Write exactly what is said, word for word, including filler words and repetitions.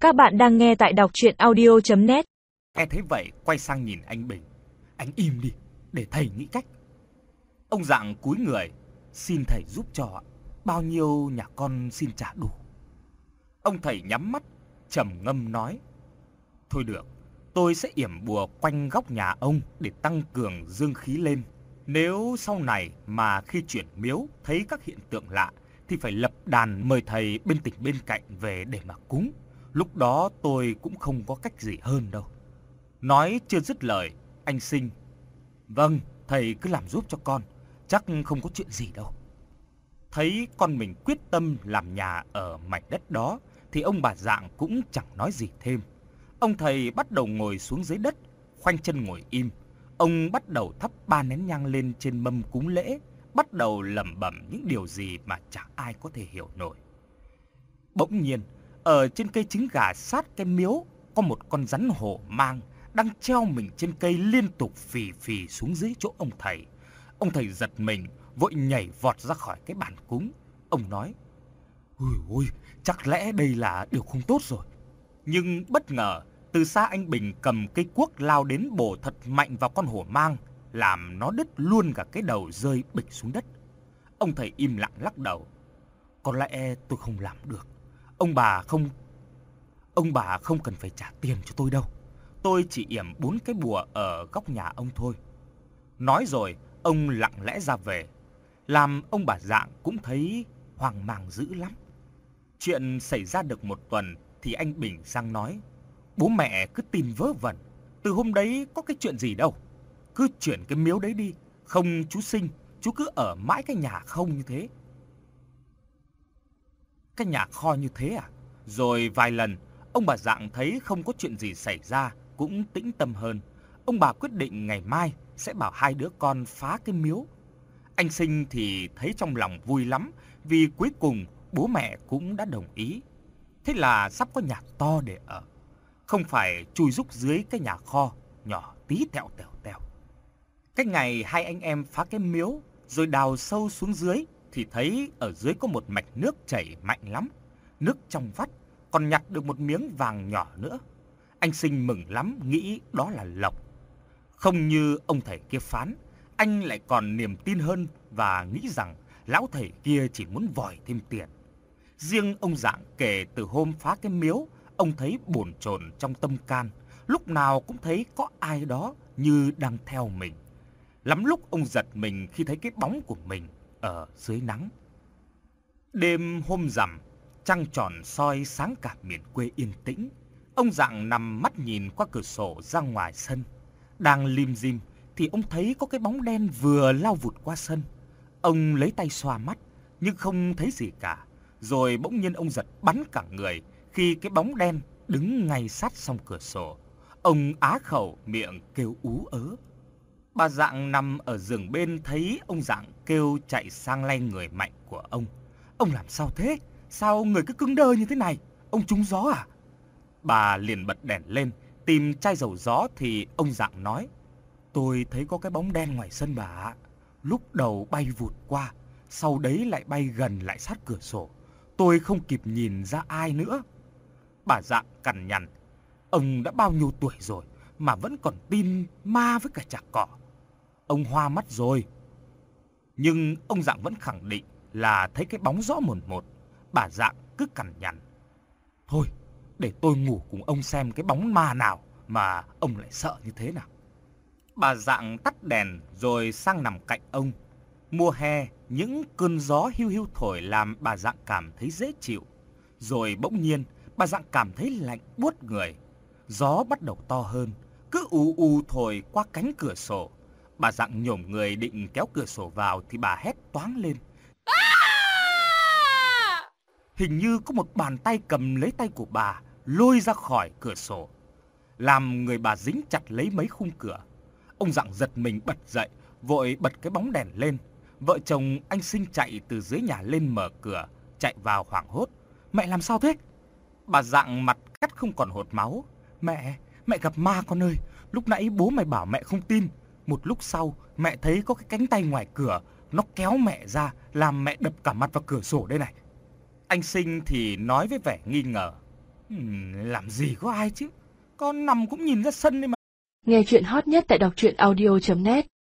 Các bạn đang nghe tại đọc truyện audio chấm net. Nghe thấy vậy quay sang nhìn anh Bình. Anh im đi, để thầy nghĩ cách. Ông Dạng cúi người, xin thầy giúp cho. Bao nhiêu nhà con xin trả đủ. Ông thầy nhắm mắt, trầm ngâm nói. Thôi được, tôi sẽ yểm bùa quanh góc nhà ông để tăng cường dương khí lên. Nếu sau này mà khi chuyển miếu thấy các hiện tượng lạ thì phải lập đàn mời thầy bên tỉnh bên cạnh về để mà cúng. Lúc đó tôi cũng không có cách gì hơn đâu. Nói chưa dứt lời, anh Sinh. Vâng, thầy cứ làm giúp cho con, chắc không có chuyện gì đâu. Thấy con mình quyết tâm làm nhà ở mảnh đất đó thì ông bà Dạng cũng chẳng nói gì thêm. Ông thầy bắt đầu ngồi xuống dưới đất, khoanh chân ngồi im. Ông bắt đầu thắp ba nén nhang lên trên mâm cúng lễ, bắt đầu lẩm bẩm những điều gì mà chẳng ai có thể hiểu nổi. Bỗng nhiên, ở trên cây trứng gà sát cái miếu có một con rắn hổ mang đang treo mình trên cây liên tục phì phì xuống dưới chỗ ông thầy. Ông thầy giật mình, vội nhảy vọt ra khỏi cái bàn cúng. Ông nói, ui ôi, chắc lẽ đây là điều không tốt rồi. Nhưng bất ngờ, từ xa anh Bình cầm cây cuốc lao đến bổ thật mạnh vào con hổ mang, làm nó đứt luôn cả cái đầu rơi bịch xuống đất. Ông thầy im lặng lắc đầu. Có lẽ tôi không làm được. Ông bà không Ông bà không cần phải trả tiền cho tôi đâu. Tôi chỉ yểm bốn cái bùa ở góc nhà ông thôi. Nói rồi, ông lặng lẽ ra về. Làm ông bà Dạng cũng thấy hoang mang dữ lắm. Chuyện xảy ra được một tuần thì anh Bình sang nói, bố mẹ cứ tin vớ vẩn. Từ hôm đấy có cái chuyện gì đâu. Cứ chuyển cái miếu đấy đi. Không chú Sinh, chú cứ ở mãi cái nhà không như thế. Cái nhà kho như thế à? Rồi vài lần, ông bà Dạng thấy không có chuyện gì xảy ra, cũng tĩnh tâm hơn. Ông bà quyết định ngày mai sẽ bảo hai đứa con phá cái miếu. Anh Sinh thì thấy trong lòng vui lắm, vì cuối cùng bố mẹ cũng đã đồng ý. Thế là sắp có nhà to để ở, không phải chui rúc dưới cái nhà kho nhỏ tí tẹo tèo tèo. Cái ngày hai anh em phá cái miếu rồi đào sâu xuống dưới thì thấy ở dưới có một mạch nước chảy mạnh lắm. Nước trong vắt, còn nhặt được một miếng vàng nhỏ nữa. Anh Sinh mừng lắm, nghĩ đó là lộc. Không như ông thầy kia phán, anh lại còn niềm tin hơn và nghĩ rằng lão thầy kia chỉ muốn vòi thêm tiền. Riêng ông Dạng kể từ hôm phá cái miếu, ông thấy bồn chồn trong tâm can, lúc nào cũng thấy có ai đó như đang theo mình. Lắm lúc ông giật mình khi thấy cái bóng của mình ở dưới nắng. Đêm hôm rằm, trăng tròn soi sáng cả miền quê yên tĩnh. Ông Dạng nằm mắt nhìn qua cửa sổ ra ngoài sân. Đang lim dim thì ông thấy có cái bóng đen vừa lao vụt qua sân. Ông lấy tay xoa mắt nhưng không thấy gì cả. Rồi bỗng nhiên ông giật bắn cả người khi cái bóng đen đứng ngay sát song cửa sổ. Ông á khẩu miệng kêu ú ớ. Bà Dạng nằm ở giường bên thấy ông Dạng kêu chạy sang lay người mạnh của ông. Ông làm sao thế? Sao người cứ cứng đơ như thế này? Ông trúng gió à? Bà liền bật đèn lên, tìm chai dầu gió thì ông Dạng nói, tôi thấy có cái bóng đen ngoài sân bà ạ. Lúc đầu bay vụt qua, sau đấy lại bay gần lại sát cửa sổ. Tôi không kịp nhìn ra ai nữa. Bà Dạng cằn nhằn, ông đã bao nhiêu tuổi rồi mà vẫn còn tin ma với cả chả cỏ. Ông hoa mắt rồi. Nhưng ông Dạng vẫn khẳng định là thấy cái bóng rõ mồn một. Bà Dạng cứ cằn nhằn, thôi để tôi ngủ cùng ông xem cái bóng ma nào mà ông lại sợ như thế nào. Bà Dạng tắt đèn rồi sang nằm cạnh ông. Mùa hè, những cơn gió hiu hiu thổi làm bà Dạng cảm thấy dễ chịu. Rồi bỗng nhiên, bà Dạng cảm thấy lạnh buốt người. Gió bắt đầu to hơn, cứ ù ù thổi qua cánh cửa sổ. Bà Dạng nhổm người định kéo cửa sổ vào thì bà hét toáng lên. Hình như có một bàn tay cầm lấy tay của bà, lôi ra khỏi cửa sổ, làm người bà dính chặt lấy mấy khung cửa. Ông Dạng giật mình bật dậy, vội bật cái bóng đèn lên. Vợ chồng anh Sinh chạy từ dưới nhà lên mở cửa, chạy vào hoảng hốt. Mẹ làm sao thế? Bà Dạng mặt cắt không còn hột máu. Mẹ, mẹ gặp ma con ơi. Lúc nãy bố mày bảo mẹ không tin. Một lúc sau, mẹ thấy có cái cánh tay ngoài cửa, nó kéo mẹ ra, làm mẹ đập cả mặt vào cửa sổ đây này. Anh Sinh thì nói với vẻ nghi ngờ. Ừm, làm gì có ai chứ, con nằm cũng nhìn ra sân đi mà. Nghe chuyện hot nhất tại đọc truyện audio chấm net